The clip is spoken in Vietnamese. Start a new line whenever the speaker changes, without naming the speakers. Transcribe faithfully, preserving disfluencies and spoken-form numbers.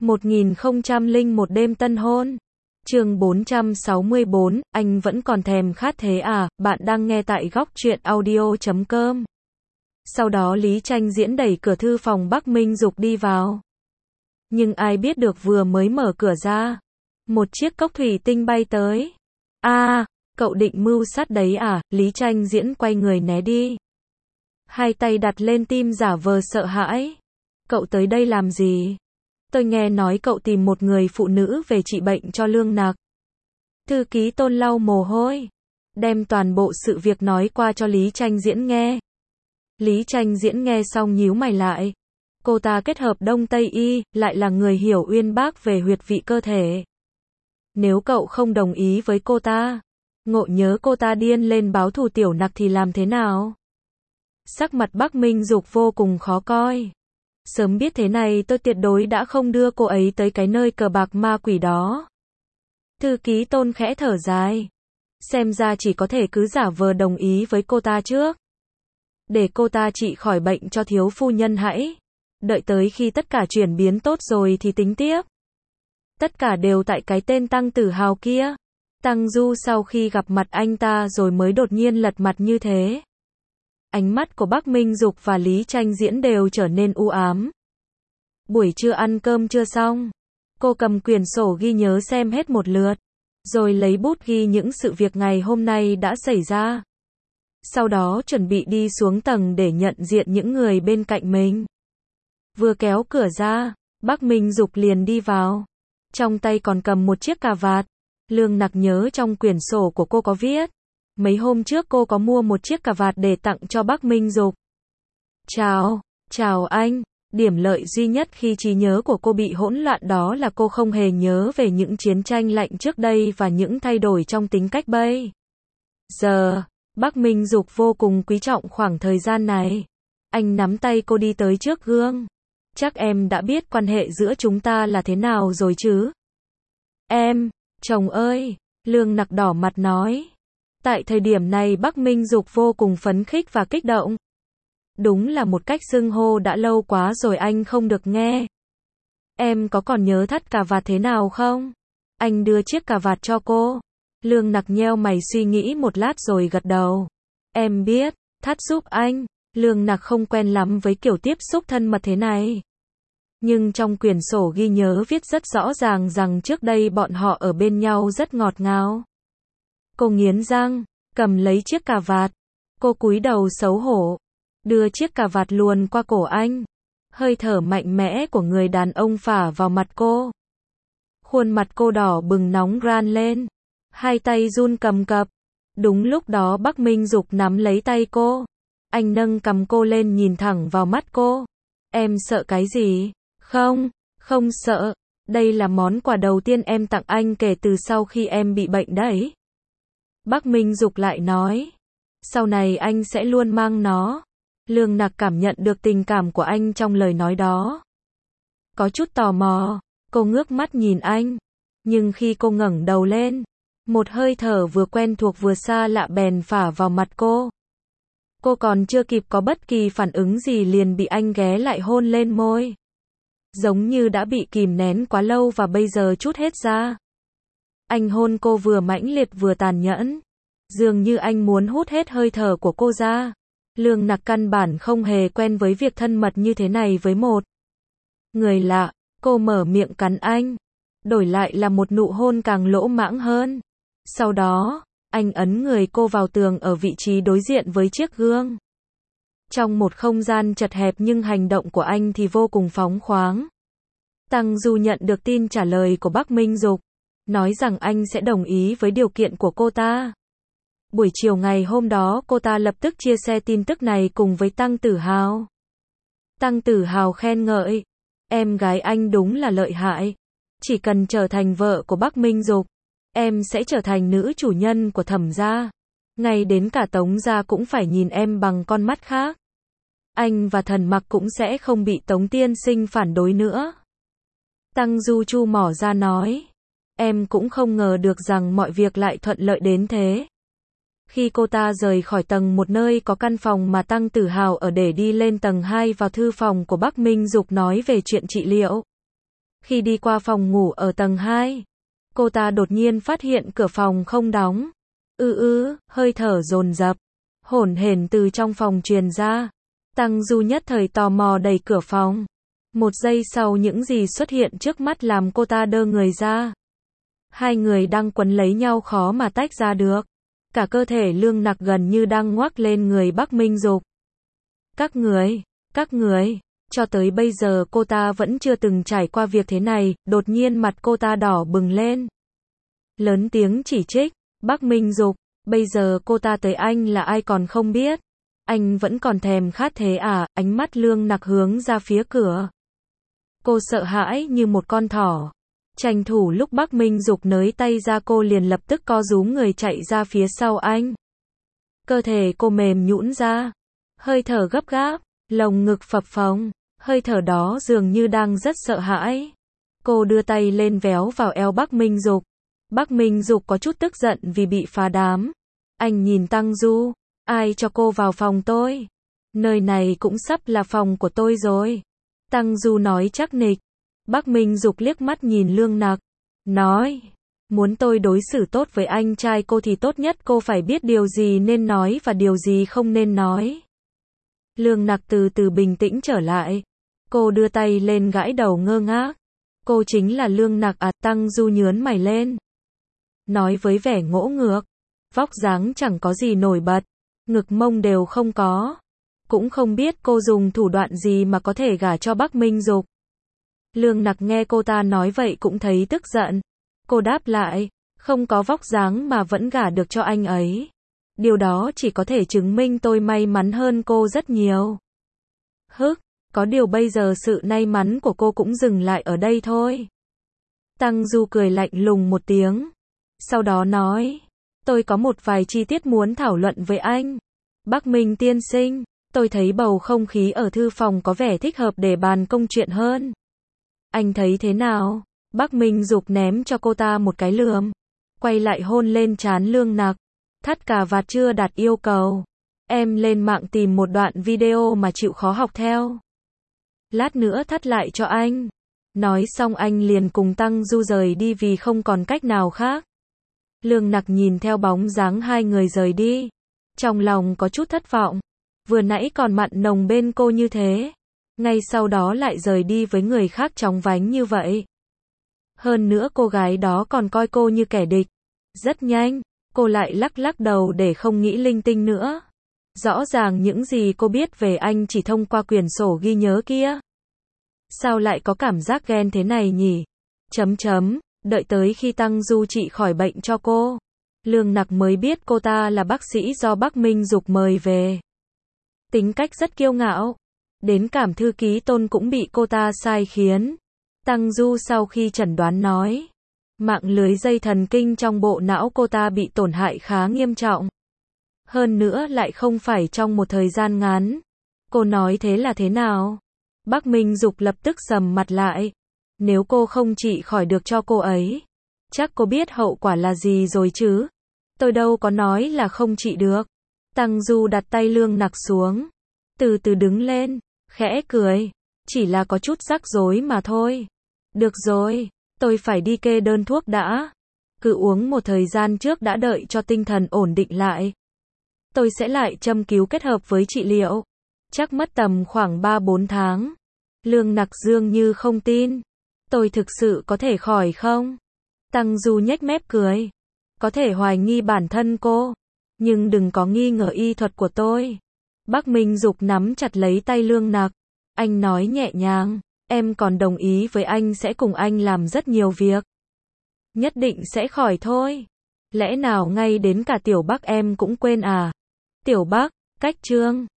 một nghìn không trăm lẻ một đêm tân hôn. Chương bốn trăm sáu mươi bốn, anh vẫn còn thèm khát thế à? Bạn đang nghe tại góc truyện audio chấm com. Sau đó Lý Tranh Diễn đẩy cửa thư phòng Bắc Minh Dục đi vào. Nhưng ai biết được vừa mới mở cửa ra, một chiếc cốc thủy tinh bay tới. A, à, cậu định mưu sát đấy à? Lý Tranh Diễn quay người né đi. Hai tay đặt lên tim giả vờ sợ hãi. Cậu tới đây làm gì? Tôi nghe nói cậu tìm một người phụ nữ về trị bệnh cho Lương Nặc. Thư ký Tôn lau mồ hôi, đem toàn bộ sự việc nói qua cho Lý Tranh Diễn nghe. Lý Tranh Diễn nghe xong nhíu mày lại. Cô ta kết hợp Đông Tây Y, lại là người hiểu uyên bác về huyệt vị cơ thể. Nếu cậu không đồng ý với cô ta, ngộ nhớ cô ta điên lên báo thù Tiểu Nặc thì làm thế nào? Sắc mặt Bắc Minh Dục vô cùng khó coi. Sớm biết thế này tôi tuyệt đối đã không đưa cô ấy tới cái nơi cờ bạc ma quỷ đó. Thư ký Tôn khẽ thở dài. Xem ra chỉ có thể cứ giả vờ đồng ý với cô ta trước. Để cô ta trị khỏi bệnh cho thiếu phu nhân hãy. Đợi tới khi tất cả chuyển biến tốt rồi thì tính tiếp. Tất cả đều tại cái tên Tăng Tử Hào kia. Tăng Du sau khi gặp mặt anh ta rồi mới đột nhiên lật mặt như thế. Ánh mắt của Bắc Minh Dục và Lý Tranh Diễn đều trở nên u ám. Buổi trưa ăn cơm chưa xong, cô cầm quyển sổ ghi nhớ xem hết một lượt, rồi lấy bút ghi những sự việc ngày hôm nay đã xảy ra. Sau đó chuẩn bị đi xuống tầng để nhận diện những người bên cạnh mình. Vừa kéo cửa ra, Bắc Minh Dục liền đi vào. Trong tay còn cầm một chiếc cà vạt. Lương Nặc nhớ trong quyển sổ của cô có viết. Mấy hôm trước cô có mua một chiếc cà vạt để tặng cho Bắc Minh Dục. Chào, chào anh. Điểm lợi duy nhất khi trí nhớ của cô bị hỗn loạn đó là cô không hề nhớ về những chiến tranh lạnh trước đây và những thay đổi trong tính cách bây giờ. Bắc Minh Dục vô cùng quý trọng khoảng thời gian này. Anh nắm tay cô đi tới trước gương. Chắc em đã biết quan hệ giữa chúng ta là thế nào rồi chứ? Em, chồng ơi, Lương Nặc đỏ mặt nói. Tại thời điểm này Bắc Minh Dục vô cùng phấn khích và kích động. Đúng là một cách xưng hô đã lâu quá rồi anh không được nghe. Em có còn nhớ thắt cà vạt thế nào không? Anh đưa chiếc cà vạt cho cô. Lương Nặc nheo mày suy nghĩ một lát rồi gật đầu. Em biết, thắt giúp anh. Lương Nặc không quen lắm với kiểu tiếp xúc thân mật thế này. Nhưng trong quyển sổ ghi nhớ viết rất rõ ràng rằng trước đây bọn họ ở bên nhau rất ngọt ngào. Cô nghiến răng, cầm lấy chiếc cà vạt. Cô cúi đầu xấu hổ, đưa chiếc cà vạt luồn qua cổ anh. Hơi thở mạnh mẽ của người đàn ông phả vào mặt cô. Khuôn mặt cô đỏ bừng nóng ran lên. Hai tay run cầm cập. Đúng lúc đó Bắc Minh Dục nắm lấy tay cô. Anh nâng cầm cô lên nhìn thẳng vào mắt cô. Em sợ cái gì? Không, không sợ. Đây là món quà đầu tiên em tặng anh kể từ sau khi em bị bệnh đấy. Bắc Minh Dục lại nói. Sau này anh sẽ luôn mang nó. Lương Nặc cảm nhận được tình cảm của anh trong lời nói đó. Có chút tò mò, cô ngước mắt nhìn anh. Nhưng khi cô ngẩng đầu lên, một hơi thở vừa quen thuộc vừa xa lạ bèn phả vào mặt cô. Cô còn chưa kịp có bất kỳ phản ứng gì liền bị anh ghé lại hôn lên môi. Giống như đã bị kìm nén quá lâu và bây giờ trút hết ra. Anh hôn cô vừa mãnh liệt vừa tàn nhẫn. Dường như anh muốn hút hết hơi thở của cô ra. Lương Nặc căn bản không hề quen với việc thân mật như thế này với một người lạ. Cô mở miệng cắn anh. Đổi lại là một nụ hôn càng lỗ mãng hơn. Sau đó, anh ấn người cô vào tường ở vị trí đối diện với chiếc gương. Trong một không gian chật hẹp nhưng hành động của anh thì vô cùng phóng khoáng. Tăng Du nhận được tin trả lời của Bắc Minh Dục. Nói rằng anh sẽ đồng ý với điều kiện của cô ta. Buổi chiều ngày hôm đó cô ta lập tức chia sẻ tin tức này cùng với Tăng Tử Hào. Tăng Tử Hào khen ngợi. Em gái anh đúng là lợi hại. Chỉ cần trở thành vợ của Bắc Minh Dục, em sẽ trở thành nữ chủ nhân của Thẩm gia. Ngay đến cả Tống gia cũng phải nhìn em bằng con mắt khác. Anh và Thần Mặc cũng sẽ không bị Tống tiên sinh phản đối nữa. Tăng Du chu mỏ ra nói. Em cũng không ngờ được rằng mọi việc lại thuận lợi đến thế. Khi cô ta rời khỏi tầng một nơi có căn phòng mà Tăng Tử Hào ở để đi lên tầng hai vào thư phòng của Bắc Minh Dục nói về chuyện trị liệu. Khi đi qua phòng ngủ ở tầng hai, cô ta đột nhiên phát hiện cửa phòng không đóng. Ư ư, hơi thở dồn dập, hổn hển từ trong phòng truyền ra. Tăng Du nhất thời tò mò đẩy cửa phòng. Một giây sau những gì xuất hiện trước mắt làm cô ta đơ người ra. Hai người đang quấn lấy nhau khó mà tách ra được. Cả cơ thể Lương Nặc gần như đang ngoác lên người Bắc Minh Dục. Các người, các người, cho tới bây giờ cô ta vẫn chưa từng trải qua việc thế này, đột nhiên mặt cô ta đỏ bừng lên. Lớn tiếng chỉ trích, Bắc Minh Dục, bây giờ cô ta tới anh là ai còn không biết. Anh vẫn còn thèm khát thế à, ánh mắt Lương Nặc hướng ra phía cửa. Cô sợ hãi như một con thỏ. Tranh thủ lúc Bắc Minh Dục nới tay ra cô liền lập tức co rúm người chạy ra phía sau anh. Cơ thể cô mềm nhũn ra. Hơi thở gấp gáp, lồng ngực phập phồng. Hơi thở đó dường như đang rất sợ hãi. Cô đưa tay lên véo vào eo Bắc Minh Dục. Bắc Minh Dục có chút tức giận vì bị phá đám. Anh nhìn Tăng Du. Ai cho cô vào phòng tôi? Nơi này cũng sắp là phòng của tôi rồi. Tăng Du nói chắc nịch. Bắc Minh Dục liếc mắt nhìn Lương Nặc. Nói. Muốn tôi đối xử tốt với anh trai cô thì tốt nhất cô phải biết điều gì nên nói và điều gì không nên nói. Lương Nặc từ từ bình tĩnh trở lại. Cô đưa tay lên gãi đầu ngơ ngác. Cô chính là Lương Nặc à? Tăng Du nhướng mày lên. Nói với vẻ ngỗ ngược. Vóc dáng chẳng có gì nổi bật. Ngực mông đều không có. Cũng không biết cô dùng thủ đoạn gì mà có thể gả cho Bắc Minh Dục. Lương Nặc nghe cô ta nói vậy cũng thấy tức giận. Cô đáp lại, không có vóc dáng mà vẫn gả được cho anh ấy. Điều đó chỉ có thể chứng minh tôi may mắn hơn cô rất nhiều. Hức, có điều bây giờ sự may mắn của cô cũng dừng lại ở đây thôi. Tăng Du cười lạnh lùng một tiếng. Sau đó nói, tôi có một vài chi tiết muốn thảo luận với anh. Bắc Minh tiên sinh, tôi thấy bầu không khí ở thư phòng có vẻ thích hợp để bàn công chuyện hơn. Anh thấy thế nào? Bắc Minh Dục ném cho cô ta một cái lườm. Quay lại hôn lên trán Lương Nặc. Thắt cà vạt chưa đạt yêu cầu. Em lên mạng tìm một đoạn video mà chịu khó học theo. Lát nữa thắt lại cho anh. Nói xong anh liền cùng Tăng Du rời đi vì không còn cách nào khác. Lương Nặc nhìn theo bóng dáng hai người rời đi. Trong lòng có chút thất vọng. Vừa nãy còn mặn nồng bên cô như thế. Ngay sau đó lại rời đi với người khác chóng vánh như vậy. Hơn nữa cô gái đó còn coi cô như kẻ địch. Rất nhanh, cô lại lắc lắc đầu để không nghĩ linh tinh nữa. Rõ ràng những gì cô biết về anh chỉ thông qua quyển sổ ghi nhớ kia. Sao lại có cảm giác ghen thế này nhỉ? Chấm chấm, đợi tới khi Tăng Du trị khỏi bệnh cho cô. Lương Nặc mới biết cô ta là bác sĩ do Bắc Minh Dục mời về. Tính cách rất kiêu ngạo. Đến cảm thư ký Tôn cũng bị cô ta sai khiến. Tăng Du sau khi chẩn đoán nói. Mạng lưới dây thần kinh trong bộ não cô ta bị tổn hại khá nghiêm trọng. Hơn nữa lại không phải trong một thời gian ngắn. Cô nói thế là thế nào? Bắc Minh Dục lập tức sầm mặt lại. Nếu cô không trị khỏi được cho cô ấy, chắc cô biết hậu quả là gì rồi chứ? Tôi đâu có nói là không trị được. Tăng Du đặt tay Lương Nặc xuống. Từ từ đứng lên, khẽ cười. Chỉ là có chút rắc rối mà thôi. Được rồi, tôi phải đi kê đơn thuốc đã. Cứ uống một thời gian trước đã đợi cho tinh thần ổn định lại. Tôi sẽ lại châm cứu kết hợp với trị liệu. Chắc mất tầm khoảng ba bốn tháng. Lương Nặc dường như không tin. Tôi thực sự có thể khỏi không? Tăng Du nhếch mép cười. Có thể hoài nghi bản thân cô. Nhưng đừng có nghi ngờ y thuật của tôi. Bắc Minh Dục nắm chặt lấy tay Lương Nặc. Anh nói nhẹ nhàng. Em còn đồng ý với anh sẽ cùng anh làm rất nhiều việc. Nhất định sẽ khỏi thôi. Lẽ nào ngay đến cả Tiểu Bắc em cũng quên à? Tiểu Bắc, cách chương.